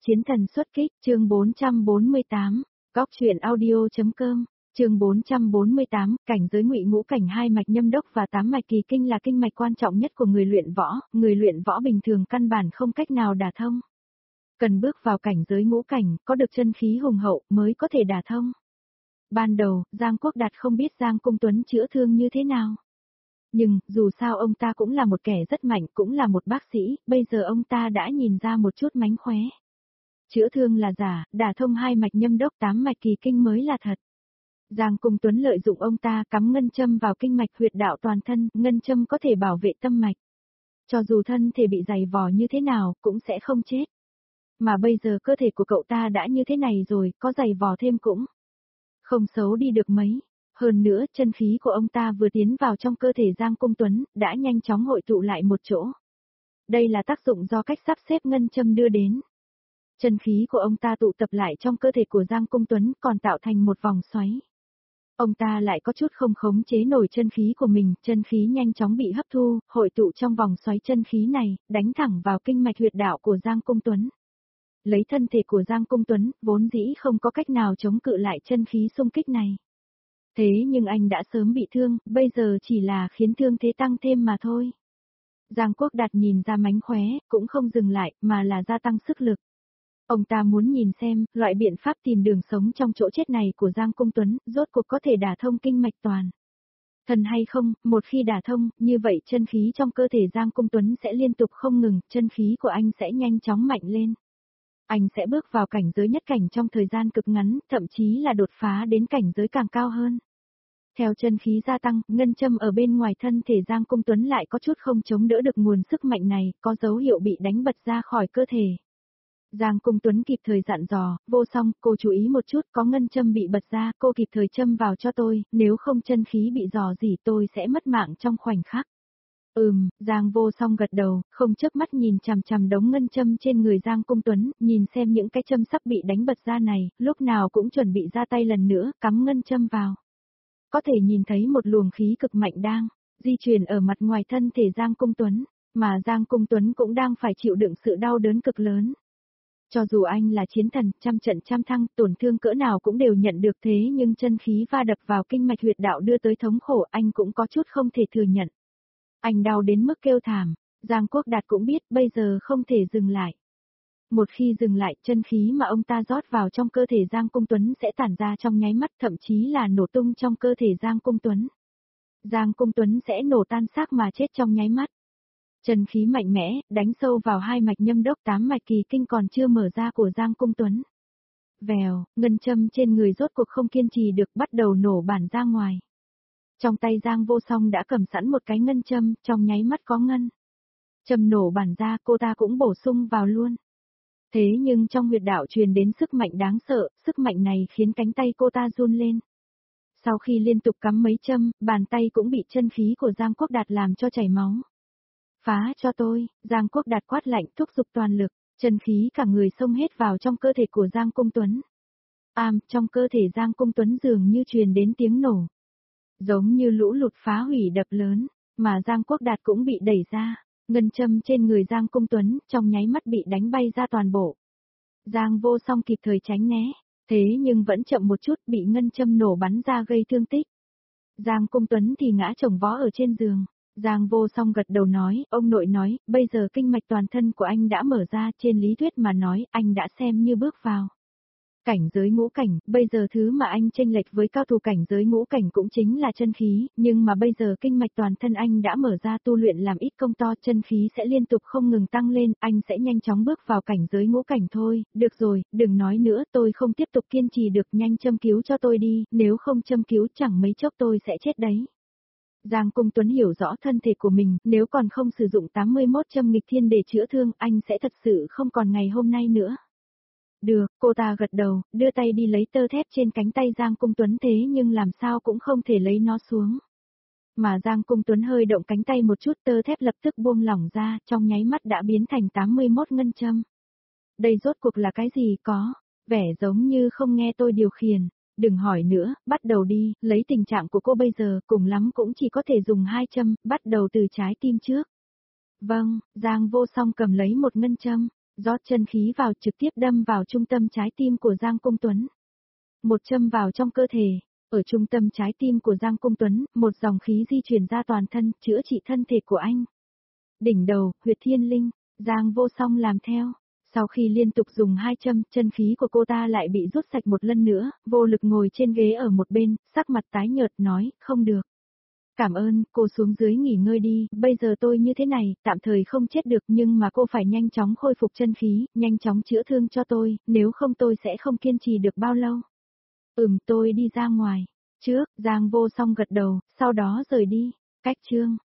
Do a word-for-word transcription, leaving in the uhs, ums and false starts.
Chiến thần xuất kích, chương bốn trăm bốn mươi tám, góc truyện audio.com, chương bốn trăm bốn mươi tám, cảnh giới ngụy ngũ cảnh hai mạch nhâm đốc và tám mạch kỳ kinh là kinh mạch quan trọng nhất của người luyện võ, người luyện võ bình thường căn bản không cách nào đả thông. Cần bước vào cảnh giới ngũ cảnh, có được chân khí hùng hậu mới có thể đả thông. Ban đầu, Giang Quốc Đạt không biết Giang Cung Tuấn chữa thương như thế nào. Nhưng, dù sao ông ta cũng là một kẻ rất mạnh, cũng là một bác sĩ, bây giờ ông ta đã nhìn ra một chút mánh khóe. Chữa thương là giả, đả thông hai mạch nhâm đốc tám mạch kỳ kinh mới là thật. Giang Cung Tuấn lợi dụng ông ta cắm ngân châm vào kinh mạch huyệt đạo toàn thân, ngân châm có thể bảo vệ tâm mạch. Cho dù thân thể bị dày vò như thế nào, cũng sẽ không chết. Mà bây giờ cơ thể của cậu ta đã như thế này rồi, có dày vò thêm cũng không xấu đi được mấy. Hơn nữa, chân khí của ông ta vừa tiến vào trong cơ thể Giang Cung Tuấn, đã nhanh chóng hội tụ lại một chỗ. Đây là tác dụng do cách sắp xếp ngân châm đưa đến. Chân khí của ông ta tụ tập lại trong cơ thể của Giang Cung Tuấn còn tạo thành một vòng xoáy. Ông ta lại có chút không khống chế nổi chân khí của mình, chân khí nhanh chóng bị hấp thu, hội tụ trong vòng xoáy chân khí này, đánh thẳng vào kinh mạch huyệt đạo của Giang Cung Tuấn. Lấy thân thể của Giang Cung Tuấn, vốn dĩ không có cách nào chống cự lại chân khí xung kích này. Thế nhưng anh đã sớm bị thương, bây giờ chỉ là khiến thương thế tăng thêm mà thôi. Giang Quốc Đạt nhìn ra mánh khóe, cũng không dừng lại, mà là gia tăng sức lực. Ông ta muốn nhìn xem, loại biện pháp tìm đường sống trong chỗ chết này của Giang Cung Tuấn, rốt cuộc có thể đả thông kinh mạch toàn thân hay không, một khi đả thông, như vậy chân khí trong cơ thể Giang Cung Tuấn sẽ liên tục không ngừng, chân khí của anh sẽ nhanh chóng mạnh lên. Anh sẽ bước vào cảnh giới nhất cảnh trong thời gian cực ngắn, thậm chí là đột phá đến cảnh giới càng cao hơn. Theo chân khí gia tăng, ngân châm ở bên ngoài thân thể Giang Cung Tuấn lại có chút không chống đỡ được nguồn sức mạnh này, có dấu hiệu bị đánh bật ra khỏi cơ thể. Giang Cung Tuấn kịp thời dặn dò, Vô Song, cô chú ý một chút, có ngân châm bị bật ra, cô kịp thời châm vào cho tôi, nếu không chân khí bị dò dỉ tôi sẽ mất mạng trong khoảnh khắc. Ừm, Giang Vô Song gật đầu, không chớp mắt nhìn chằm chằm đống ngân châm trên người Giang Cung Tuấn, nhìn xem những cái châm sắp bị đánh bật ra này, lúc nào cũng chuẩn bị ra tay lần nữa, cắm ngân châm vào. Có thể nhìn thấy một luồng khí cực mạnh đang di chuyển ở mặt ngoài thân thể Giang Cung Tuấn, mà Giang Cung Tuấn cũng đang phải chịu đựng sự đau đớn cực lớn. Cho dù anh là chiến thần, trăm trận trăm thắng, tổn thương cỡ nào cũng đều nhận được thế nhưng chân khí va đập vào kinh mạch huyệt đạo đưa tới thống khổ anh cũng có chút không thể thừa nhận. Anh đau đến mức kêu thảm, Giang Quốc Đạt cũng biết bây giờ không thể dừng lại. Một khi dừng lại, chân khí mà ông ta rót vào trong cơ thể Giang Cung Tuấn sẽ tản ra trong nháy mắt, thậm chí là nổ tung trong cơ thể Giang Cung Tuấn. Giang Cung Tuấn sẽ nổ tan xác mà chết trong nháy mắt. Chân khí mạnh mẽ, đánh sâu vào hai mạch nhâm đốc tám mạch kỳ kinh còn chưa mở ra của Giang Cung Tuấn. Vèo, ngân châm trên người rốt cuộc không kiên trì được bắt đầu nổ bản ra ngoài. Trong tay Giang Vô Song đã cầm sẵn một cái ngân châm, trong nháy mắt có ngân châm nổ bản ra, cô ta cũng bổ sung vào luôn. Thế nhưng trong huyệt đạo truyền đến sức mạnh đáng sợ, sức mạnh này khiến cánh tay cô ta run lên. Sau khi liên tục cắm mấy châm, bàn tay cũng bị chân khí của Giang Quốc Đạt làm cho chảy máu. Phá cho tôi, Giang Quốc Đạt quát lạnh thúc giục toàn lực, chân khí cả người xông hết vào trong cơ thể của Giang Cung Tuấn. Am, trong cơ thể Giang Cung Tuấn dường như truyền đến tiếng nổ. Giống như lũ lụt phá hủy đập lớn, mà Giang Quốc Đạt cũng bị đẩy ra, ngân châm trên người Giang Cung Tuấn trong nháy mắt bị đánh bay ra toàn bộ. Giang Vô Song kịp thời tránh né, thế nhưng vẫn chậm một chút bị ngân châm nổ bắn ra gây thương tích. Giang Cung Tuấn thì ngã chồng vó ở trên giường. Giang Vô Song gật đầu nói, ông nội nói, bây giờ kinh mạch toàn thân của anh đã mở ra, trên lý thuyết mà nói, anh đã xem như bước vào cảnh giới ngũ cảnh, bây giờ thứ mà anh chênh lệch với cao thủ cảnh giới ngũ cảnh cũng chính là chân khí, nhưng mà bây giờ kinh mạch toàn thân anh đã mở ra, tu luyện làm ít công to, chân khí sẽ liên tục không ngừng tăng lên, anh sẽ nhanh chóng bước vào cảnh giới ngũ cảnh thôi, được rồi, đừng nói nữa, tôi không tiếp tục kiên trì được, nhanh châm cứu cho tôi đi, nếu không châm cứu chẳng mấy chốc tôi sẽ chết đấy. Giang Cung Tuấn hiểu rõ thân thể của mình, nếu còn không sử dụng tám mươi mốt châm nghịch thiên để chữa thương, anh sẽ thật sự không còn ngày hôm nay nữa. Được, cô ta gật đầu, đưa tay đi lấy tơ thép trên cánh tay Giang Cung Tuấn thế nhưng làm sao cũng không thể lấy nó xuống. Mà Giang Cung Tuấn hơi động cánh tay một chút, tơ thép lập tức buông lỏng ra, trong nháy mắt đã biến thành tám mươi mốt ngân châm. Đây rốt cuộc là cái gì có, vẻ giống như không nghe tôi điều khiển. Đừng hỏi nữa, bắt đầu đi, lấy tình trạng của cô bây giờ, cùng lắm cũng chỉ có thể dùng hai châm, bắt đầu từ trái tim trước. Vâng, Giang Vô Song cầm lấy một ngân châm, rót chân khí vào trực tiếp đâm vào trung tâm trái tim của Giang Công Tuấn. Một châm vào trong cơ thể, ở trung tâm trái tim của Giang Công Tuấn, một dòng khí di chuyển ra toàn thân, chữa trị thân thể của anh. Đỉnh đầu, huyệt thiên linh, Giang Vô Song làm theo. Sau khi liên tục dùng hai châm, chân khí của cô ta lại bị rút sạch một lần nữa, vô lực ngồi trên ghế ở một bên, sắc mặt tái nhợt nói, không được. Cảm ơn, cô xuống dưới nghỉ ngơi đi, bây giờ tôi như thế này, tạm thời không chết được nhưng mà cô phải nhanh chóng khôi phục chân khí, nhanh chóng chữa thương cho tôi, nếu không tôi sẽ không kiên trì được bao lâu. Ừm, tôi đi ra ngoài. Trước, Giang Vô Song gật đầu, sau đó rời đi. Cách chương